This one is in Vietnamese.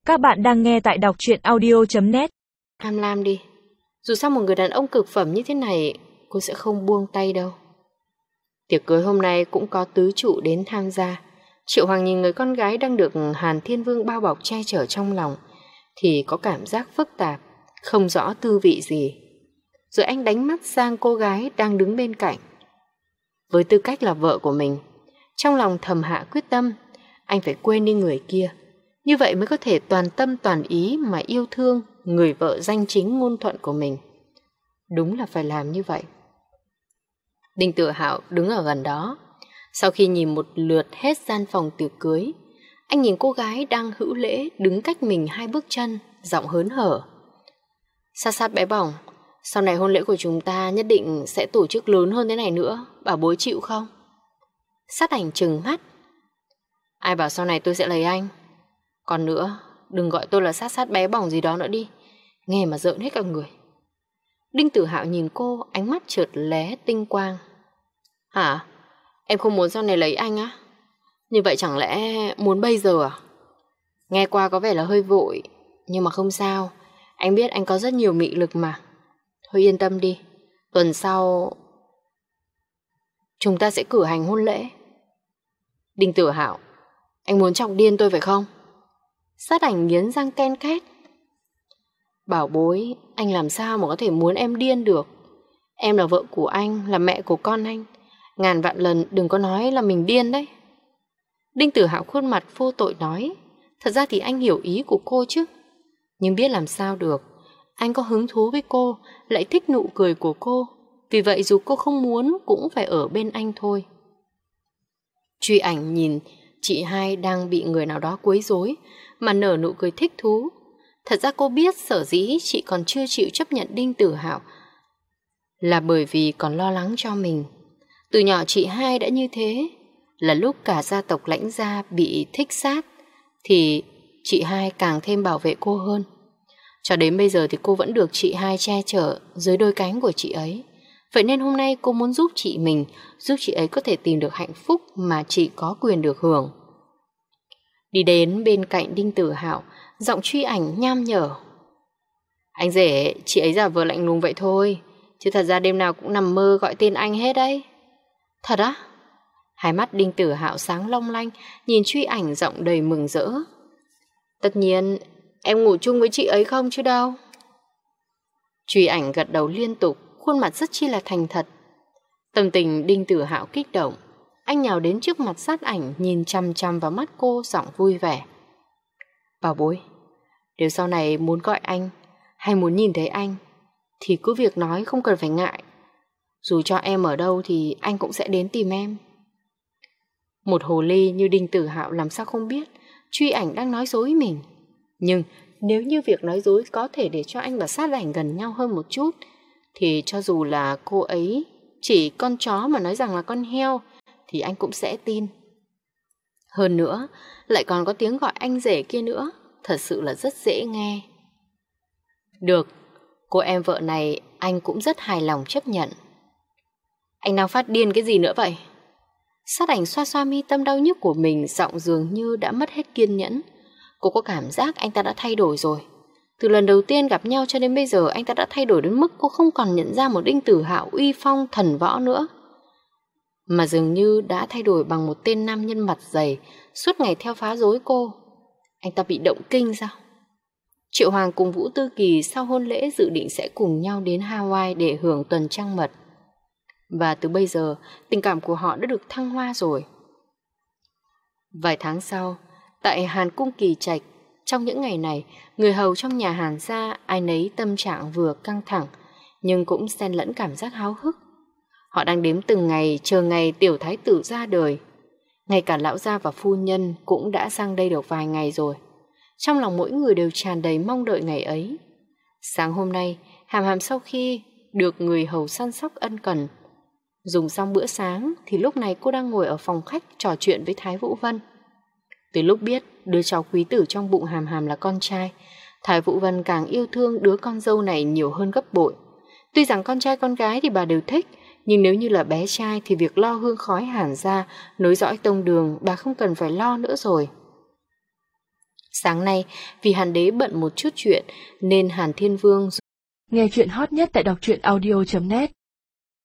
Các bạn đang nghe tại đọc truyện audio.net. Tham lam đi. Dù sao một người đàn ông cực phẩm như thế này, cô sẽ không buông tay đâu. Tiệc cưới hôm nay cũng có tứ trụ đến tham gia. Triệu Hoàng nhìn người con gái đang được Hàn Thiên Vương bao bọc che chở trong lòng thì có cảm giác phức tạp, không rõ tư vị gì. Rồi anh đánh mắt sang cô gái đang đứng bên cạnh. Với tư cách là vợ của mình, trong lòng thầm hạ quyết tâm, anh phải quên đi người kia. Như vậy mới có thể toàn tâm toàn ý mà yêu thương người vợ danh chính ngôn thuận của mình. Đúng là phải làm như vậy. Đinh Tự Hạo đứng ở gần đó. Sau khi nhìn một lượt hết gian phòng tiệc cưới, anh nhìn cô gái đang hữu lễ đứng cách mình 2 bước chân, giọng hớn hở. Sát sát bé bỏng, sau này hôn lễ của chúng ta nhất định sẽ tổ chức lớn hơn thế này nữa, bảo bối chịu không? Sát Ảnh trừng mắt. Ai bảo sau này tôi sẽ lấy anh? Còn nữa, đừng gọi tôi là sát sát bé bỏng gì đó nữa đi, nghe mà rợn hết cả người. Đinh Tự Hạo nhìn cô, ánh mắt chợt lóe tinh quang. Hả? Em không muốn sau này lấy anh á? Như vậy chẳng lẽ muốn bây giờ à? Nghe qua có vẻ là hơi vội, nhưng mà không sao. Anh biết anh có rất nhiều mị lực mà. Thôi yên tâm đi, tuần sau chúng ta sẽ cử hành hôn lễ. Đinh Tự Hạo, anh muốn chọc điên tôi phải không? Sát Ảnh nghiến răng ken két. Bảo bối, anh làm sao mà có thể muốn em điên được? Em là vợ của anh, là mẹ của con anh. Ngàn vạn lần đừng có nói là mình điên đấy. Đinh Tự Hạo khuôn mặt vô tội nói. Thật ra thì anh hiểu ý của cô chứ, nhưng biết làm sao được. Anh có hứng thú với cô, lại thích nụ cười của cô. Vì vậy dù cô không muốn cũng phải ở bên anh thôi. Truy Ảnh nhìn chị hai đang bị người nào đó quấy rối mà nở nụ cười thích thú. Thật ra cô biết sở dĩ chị còn chưa chịu chấp nhận Đinh Tự Hạo là bởi vì còn lo lắng cho mình. Từ nhỏ chị hai đã như thế. Là lúc cả gia tộc Lãnh gia bị thích sát thì chị hai càng thêm bảo vệ cô hơn. Cho đến bây giờ thì cô vẫn được chị hai che chở dưới đôi cánh của chị ấy. Vậy nên hôm nay cô muốn giúp chị mình, giúp chị ấy có thể tìm được hạnh phúc mà chị có quyền được hưởng. Đi đến bên cạnh Đinh Tự Hạo, giọng Truy Ảnh nham nhở. Anh rể, chị ấy giả vờ lạnh lùng vậy thôi, chứ thật ra đêm nào cũng nằm mơ gọi tên anh hết đấy. Thật á? Hai mắt Đinh Tự Hạo sáng long lanh, nhìn Truy Ảnh giọng đầy mừng rỡ. Tất nhiên, em ngủ chung với chị ấy không chứ đâu. Truy Ảnh gật đầu liên tục, khuôn mặt rất chi là thành thật. Tâm tình Đinh Tự Hạo kích động. Anh nhào đến trước mặt Sát Ảnh, nhìn chăm chăm vào mắt cô, giọng vui vẻ. Bảo bối, nếu sau này muốn gọi anh hay muốn nhìn thấy anh thì cứ việc nói, không cần phải ngại. Dù cho em ở đâu thì anh cũng sẽ đến tìm em. Một hồ ly như Đinh Tự Hạo làm sao không biết Truy Ảnh đang nói dối mình. Nhưng nếu như việc nói dối có thể để cho anh và Sát Ảnh gần nhau hơn một chút thì cho dù là cô ấy chỉ con chó mà nói rằng là con heo thì anh cũng sẽ tin. Hơn nữa, lại còn có tiếng gọi anh rể kia nữa, thật sự là rất dễ nghe. Được, cô em vợ này anh cũng rất hài lòng chấp nhận. Anh đang phát điên cái gì nữa vậy? Sát Ảnh xoa xoa mi tâm đau nhức của mình, giọng dường như đã mất hết kiên nhẫn. Cô có cảm giác anh ta đã thay đổi rồi. Từ lần đầu tiên gặp nhau cho đến bây giờ anh ta đã thay đổi đến mức cô không còn nhận ra một Đinh Tự Hạo uy phong thần võ nữa, mà dường như đã thay đổi bằng một tên nam nhân mặt dày suốt ngày theo phá rối cô. Anh ta bị động kinh sao? Triệu Hoàng cùng Vũ Tư Kỳ sau hôn lễ dự định sẽ cùng nhau đến Hawaii để hưởng tuần trăng mật. Và từ bây giờ tình cảm của họ đã được thăng hoa rồi. Vài tháng sau, tại Hàn Cung Kỳ Trạch, trong những ngày này, người hầu trong nhà Hàn gia ai nấy tâm trạng vừa căng thẳng nhưng cũng xen lẫn cảm giác háo hức. Họ đang đếm từng ngày chờ ngày tiểu thái tử ra đời. Ngay cả lão gia và phu nhân cũng đã sang đây được vài ngày rồi. Trong lòng mỗi người đều tràn đầy mong đợi ngày ấy. Sáng hôm nay, Hàm Hàm sau khi được người hầu săn sóc ân cần, dùng xong bữa sáng thì lúc này cô đang ngồi ở phòng khách trò chuyện với Thái Vũ Vân. Từ lúc biết đứa cháu quý tử trong bụng Hàm Hàm là con trai, Thái Vũ Vân càng yêu thương đứa con dâu này nhiều hơn gấp bội. Tuy rằng con trai con gái thì bà đều thích, nhưng nếu như là bé trai thì việc lo hương khói Hàn gia, nối dõi tông đường bà không cần phải lo nữa rồi. Sáng nay, vì Hàn Đế bận một chút chuyện nên Hàn Thiên Vương. Nghe chuyện hot nhất tại đọc truyện audio.net